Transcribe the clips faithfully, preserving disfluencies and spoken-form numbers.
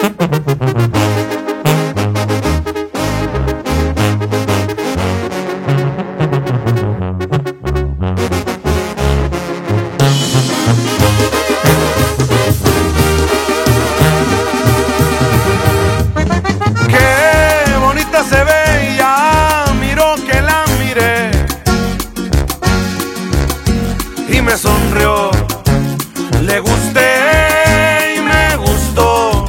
Qué bonita se ve, ya miró que la miré y me sonrió. Le gusté y me gustó.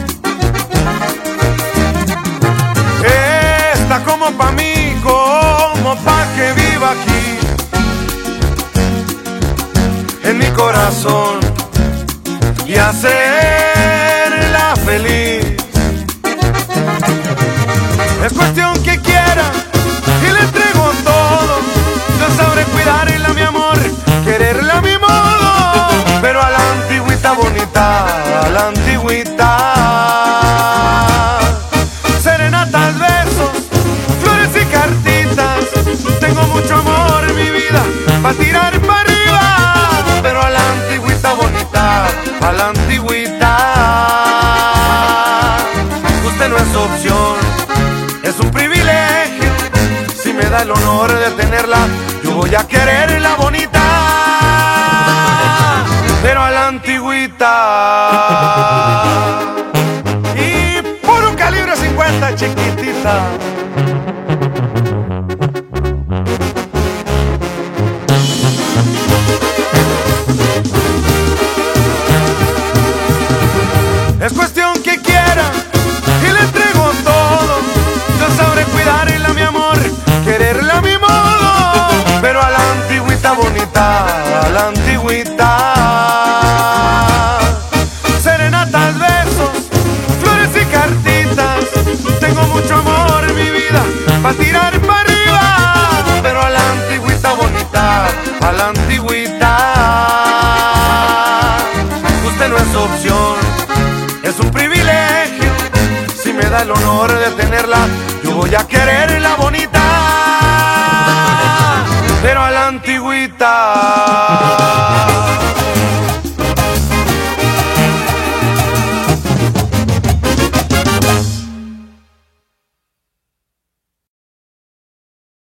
Está como pa' mí, como pa' que viva aquí en mi corazón y hacerla feliz. Es cuestión que quiera y le entrego todo. Yo sabré cuidarla, mi amor, quererla a mi modo, pero a la antigüita bonita, a la antigüita. Serenatas, besos, flores y cartitas. Tengo mucho amor en mi vida pa' tirar para arriba, pero a la antigüita bonita, a la antigüita. Usted no es opción, es un privilegio. Si me da el honor de tenerla, yo voy a quererla bonita, pero a la antigüita. Y puro calibre cincuenta, chiquitita. Es cuestión que quiera y le entrego todo. Yo sabré cuidarla, mi amor, quererla a mi modo, pero a la antigüita bonita, a la antigüita. Serenatas, besos, flores y cartitas. Tengo mucho amor en mi vida pa' tirar para arriba, pero a la antigüita bonita, a la antigüita. Usted no es opción, es un privilegio. Si me da el honor de tenerla, yo voy a quererla bonita,